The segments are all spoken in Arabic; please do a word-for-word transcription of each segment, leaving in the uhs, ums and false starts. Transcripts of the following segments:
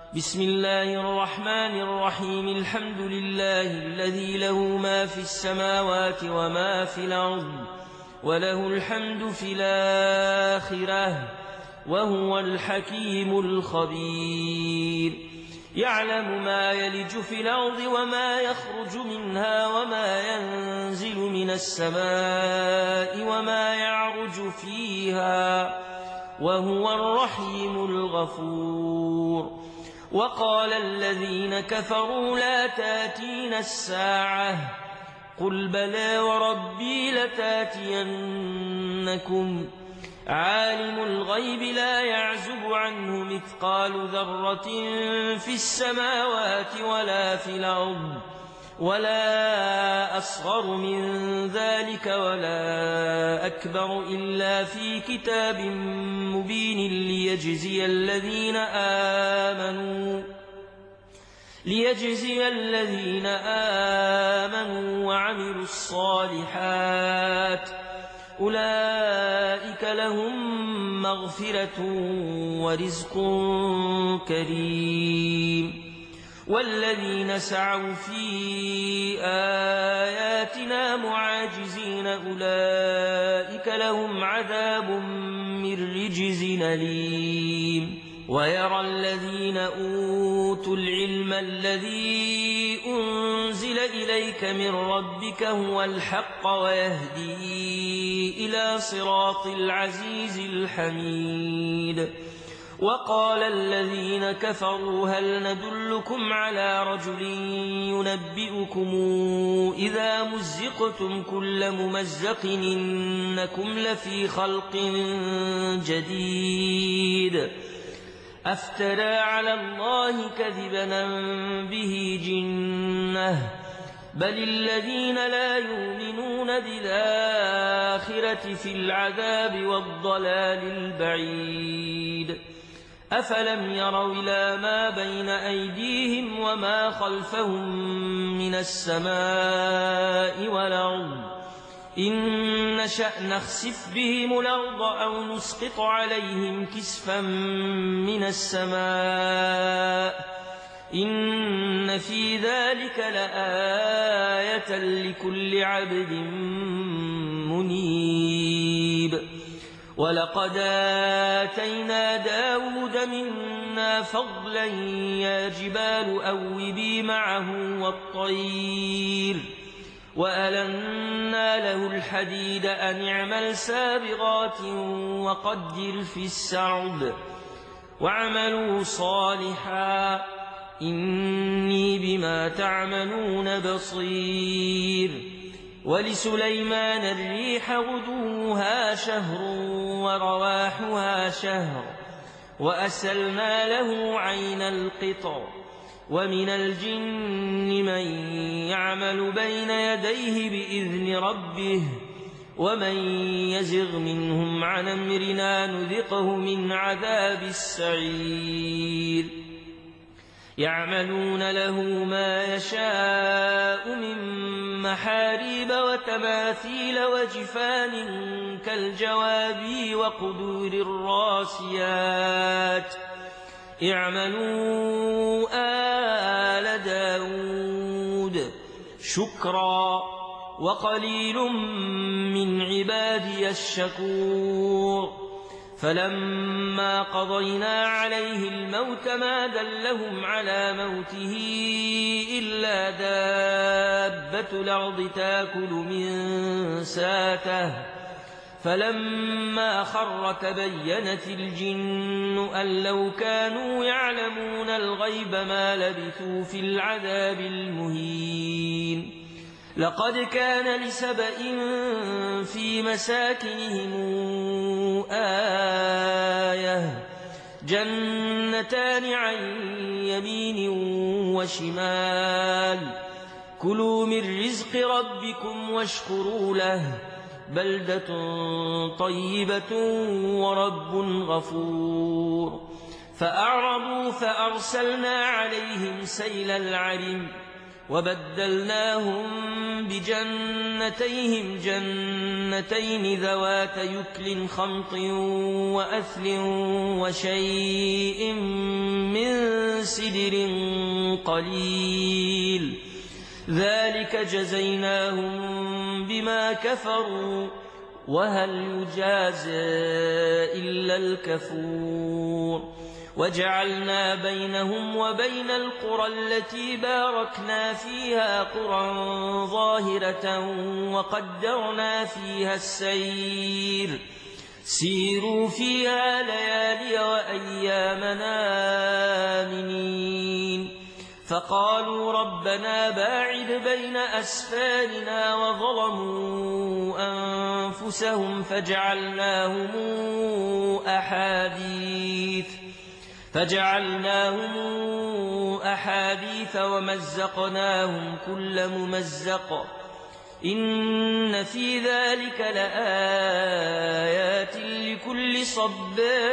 بسم الله الرحمن الرحيم. الحمد لله الذي له ما في السماوات وما في الأرض وله الحمد في الآخرة وهو الحكيم الخبير. يعلم ما يلج في الأرض وما يخرج منها وما ينزل من السماء وما يعرج فيها وهو الرحيم الغفور. وقال الذين كفروا لا تاتين الساعة قل بلى وربي لتاتينكم عالم الغيب لا يعزب عنه مثقال ذرة في السماوات ولا في الأرض ولا أصغر من ذلك ولا أكبر إلا في كتاب مبين ليجزي الذين آمنوا ليجزي الذين آمنوا وعملوا الصالحات أولئك لهم مغفرة ورزق كريم. والذين سعوا في آياتنا معاجزين أولئك لهم عذاب من رجز أليم. ويرى الذين أوتوا العلم الذي أنزل إليك من ربك هو الحق ويهدي إلى صراط العزيز الحميد. وقال الذين كفروا هل ندلكم على رجل ينبئكم إذا مزقتم كل ممزق إنكم لفي خلق جديد أفترى على الله كذبا به جنة بل الذين لا يؤمنون بالآخرة في العذاب والضلال البعيد. أفلم يروا إلى ما بين أيديهم وما خلفهم من السماء والأرض إن نشأ نخسف بهم الأرض أو نسقط عليهم كسفا من السماء إن في ذلك لآية لكل عبد منيب. ولقد آتينا داود منا فضلا يا جبال أوبي معه والطير وألنا له الحديد أن اعمل سابغات وقدر في السرد واعملوا صالحا إني بما تعملون بصير. ولسليمان الريح غدوها شهر ورواحها شهر وأسلنا له عين القطر. ومن الجن من يعمل بين يديه بإذن ربه ومن يزغ منهم عن أمرنا نذقه من عذاب السعير. يعملون له ما يشاء من محاريب وتماثيل وجفان كالجواب وقدور الراسيات اعملوا آل داود شكرا وقليل من عبادي الشكور. فلما قضينا عليه الموت ما دلهم على موته إلا دابة الأرض تاكل من ساته فلما خر تبينت الجن أن لو كانوا يعلمون الغيب ما لبثوا في العذاب المهين. لقد كان لسبإ في مساكنهم آية جنتان عن يمين وشمال كلوا من رزق ربكم واشكروا له بلدة طيبة ورب غفور. فأعرضوا فأرسلنا عليهم سيل العرم وبدلناهم بجنتيهم جنتين ذوات يكل خمط وأثل وشيء من سدر قليل ذلك جزيناهم بما كفروا وهل يجازى إلا الكفور وجعلنا بينهم وبين القرى التي باركنا فيها قرى ظاهرة وقدرنا فيها السير سيروا فيها ليالي وأيامنا آمنين فقالوا ربنا باعد بين أسفارنا وظلموا أنفسهم فجعلناهم أحاديث فجعلناهم أحاديث ومزقناهم كل ممزق إن في ذلك لآيات لكل صبار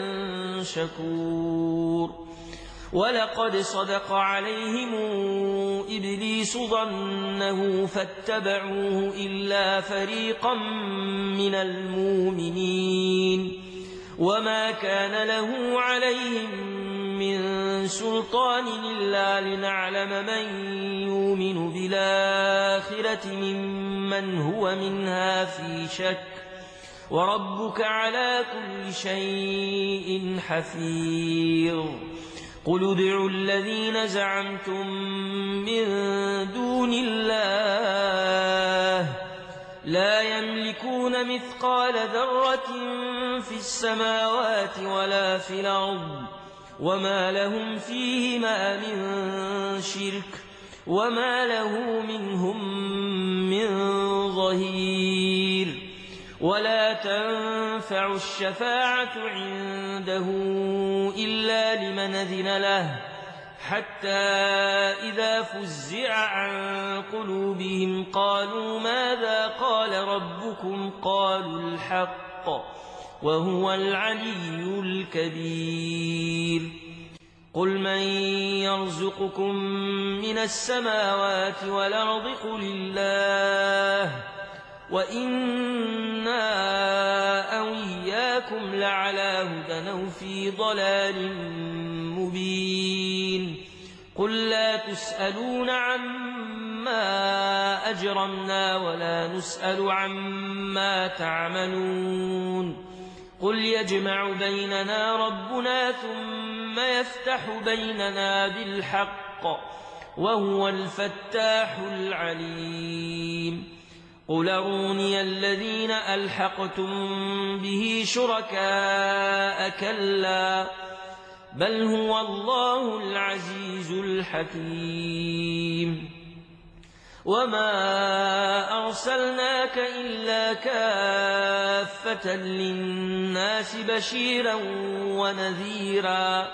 شكور ولقد صدق عليهم إبليس ظنه فاتبعوه إلا فريقا من المؤمنين وما كان له عليهم من سلطان إلا لنعلم من يؤمن بالآخرة ممن هو منها في شك وربك على كل شيء حفيظ قل ادعوا الذين زعمتم من دون الله لا يملكون مثقال ذرة في السماوات ولا في الأرض وما لهم فيهما من شرك وما له منهم من ظهير ولا تنفع الشفاعة عنده إلا لمن أذن له حتى إذا فزع عن قلوبهم قالوا ماذا قال ربكم قالوا الحق وهو العلي الكبير قل من يرزقكم من السماوات والأرض قل الله وإنا أو إياكم لعلى هدى أو في ضلال مبين قل لا تسألون عما أجرمنا ولا نسأل عما تعملون قل يجمع بيننا ربنا ثم يفتح بيننا بالحق وهو الفتاح العليم قل أروني الذين ألحقتم به شركاء كلا بل هو الله العزيز الحكيم وما أرسلناك إلا كافة للناس بشيرا ونذيرا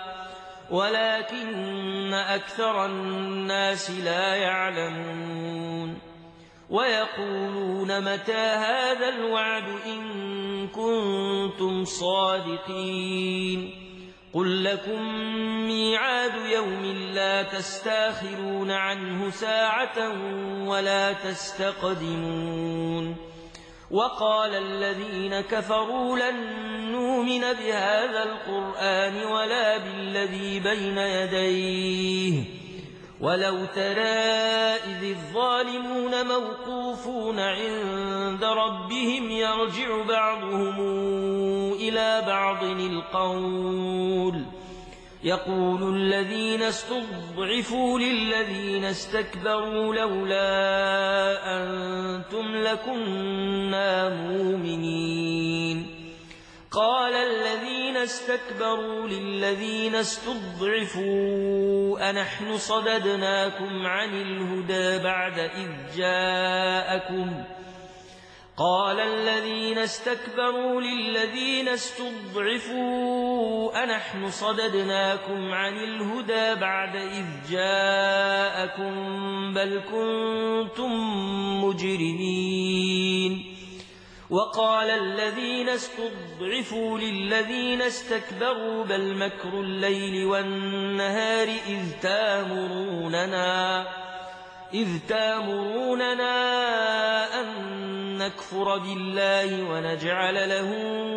ولكن أكثر الناس لا يعلمون ويقولون متى هذا الوعد إن كنتم صادقين قل لكم ميعاد يوم لا تستاخرون عنه ساعة ولا تستقدمون وقال الذين كفروا لن نؤمن بهذا القرآن ولا بالذي بين يديه ولو ترى إذ الظالمون موقوفون عند ربهم يرجع بعضهم إلى بعض القول يقول الذين استضعفوا للذين استكبروا لولا أنتم لكنا مؤمنين قال الذين استكبروا للذين استضعفوا أنحن صددناكم عن الهدى بعد إذ جاءكم قال الذين استكبروا للذين استضعفوا أنحن صددناكم عن الهدى بعد إذ جاءكم بل كنتم مجرمين وقال الذين استضعفوا للذين استكبروا بل مكر الليل والنهار إذ تامروننا إذ تامروننا أن نكفر بالله ونجعل له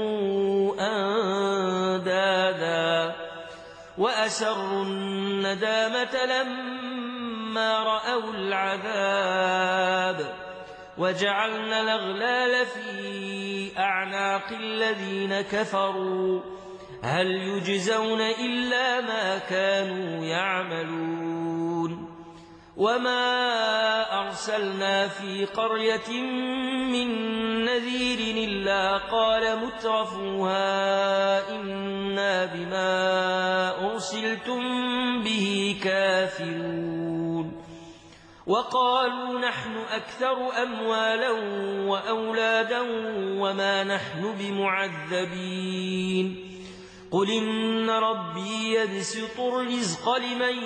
أندادا وأسروا الندامة لما رأوا العذاب وجعلنا الأغلال في أعناق الذين كفروا هل يجزون إلا ما كانوا يعملون وما أرسلنا في قرية من نذير إلا قال مترفوها إنا بما أرسلتم به كافرون وقالوا نحن أكثر أموالا وأولادا وما نحن بمعذبين قل إن ربي يبسط الرزق لمن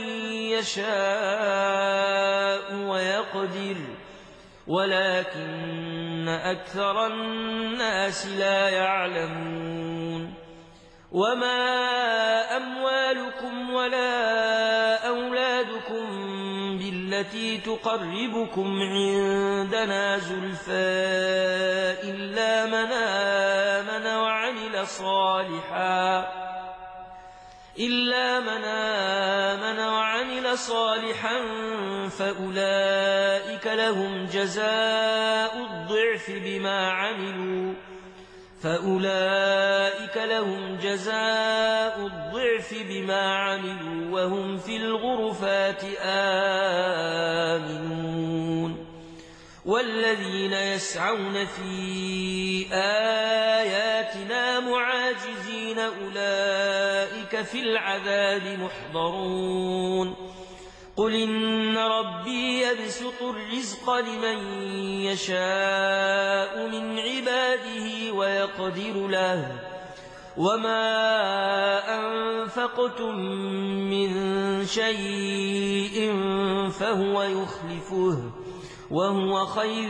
يشاء ويقدر ولكن أكثر الناس لا يعلمون وما أموالكم ولا أولادكم بالتي تقربكم عندنا زلفى إلا من آمن وعمل صالحا إلا من آمن وعمل صالحا فأولئك لهم جزاء الضعف بما عملوا فأولئك لهم جزاء الضعف بما عملوا وهم في الغرفات آمنون والذين يسعون في آياتنا معاجزين أولئك في العذاب محضرون قل إن ربي يبسط الرزق لمن يشاء من عباده ويقدر له وما أنفقتم من شيء فهو يخلفه وهو خير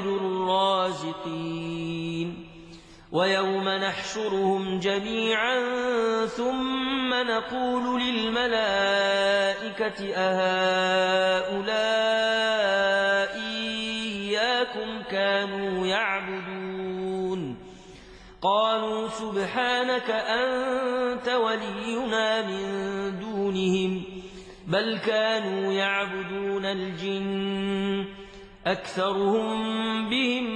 الرازقين ويوم نحشرهم جميعا ثم نقول للملائكة أهؤلاء إياكم كانوا يعبدون قالوا سبحانك أنت ولينا من دونهم بل كانوا يعبدون الجن أكثرهم بهم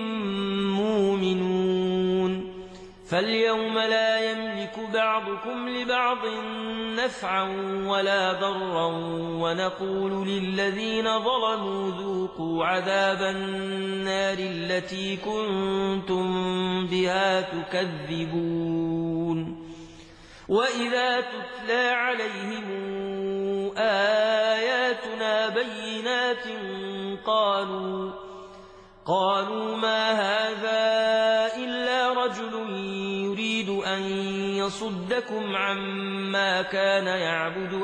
مؤمنون فاليوم لا يملك بعضكم لبعض نفعا ولا ضرا ونقول للذين ظلموا ذوقوا عذاب النار التي كنتم بها تكذبون وإذا تتلى عليهم آياتنا بينات قالوا قالوا ما هذا إلا رجل يريد أن يصدكم عما كان يعبد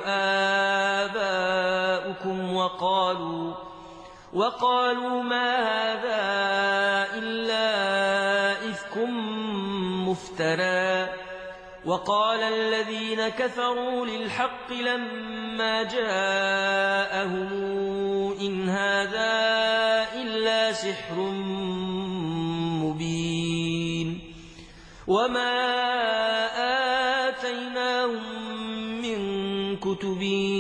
آباؤكم وقالوا وقالوا ما هذا إلا إفك مفترى وقال الذين كفروا للحق لما جاءهم إن هذا إلا سحر مبين وما آتيناهم من كتب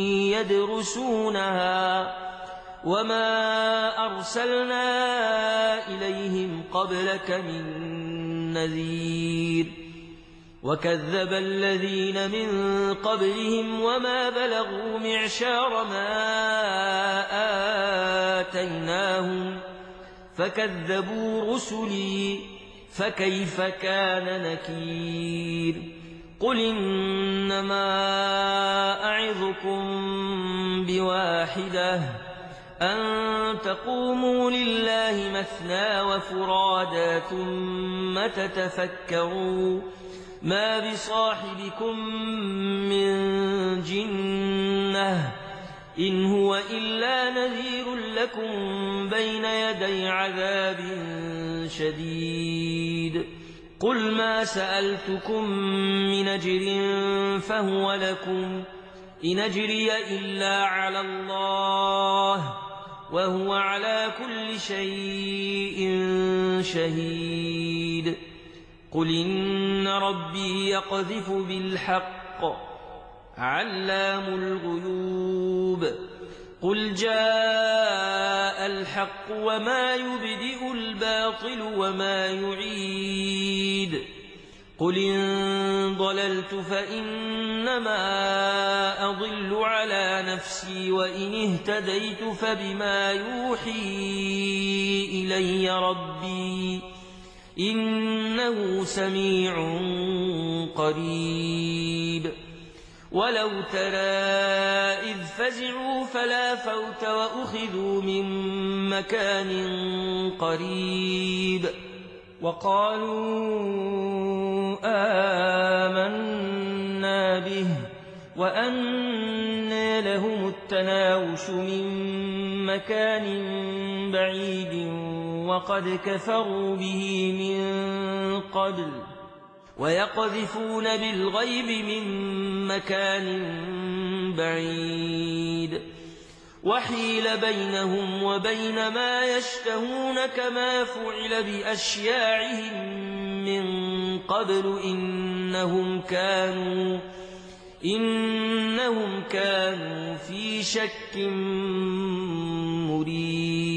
يدرسونها وما أرسلنا إليهم قبلك من نذير وكذب الذين من قبلهم وما بلغوا معشار ما آتيناهم فكذبوا رسلي فكيف كان نكير قل إنما أعظكم بواحدة أن تقوموا لله مثنى وفرادا ثم تتفكروا ما بصاحبكم من جنة إن هو إلا نذير لكم بين يدي عذاب شديد قل ما سألتكم من أجر فهو لكم إن أجري إلا على الله وهو على كل شيء شهيد قل إن ربي يقذف بالحق علام الغيوب قل جاء الحق وما يبدئ الباطل وما يعيد قل إن ضللت فإنما أضل على نفسي وإن اهتديت فبما يوحي إلي ربي إنه سميع قريب ولو ترى إذ فزعوا فلا فوت وأخذوا من مكان قريب وقالوا آمنا به وأنى لهم التناوش من مكان بعيد وقد كفروا به من قبل ويقذفون بالغيب من مكان بعيد وحيل بينهم وبين ما يشتهون كما فعل بأشياعهم من قبل إنهم كانوا إنهم كانوا في شك مريب